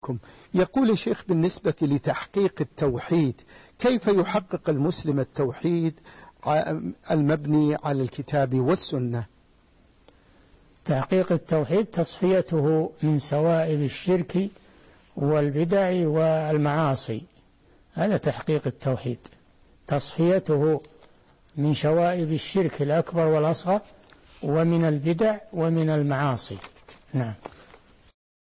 فيكم. يقول الشيخ بالنسبة لتحقيق التوحيد، كيف يحقق المسلم التوحيد المبني على الكتاب والسنة؟ تحقيق التوحيد تصفيته من سوائب الشرك والبدع والمعاصي، هذا تحقيق التوحيد، تصفيته من شوائب الشرك الأكبر والأصغر ومن البدع ومن المعاصي. نعم.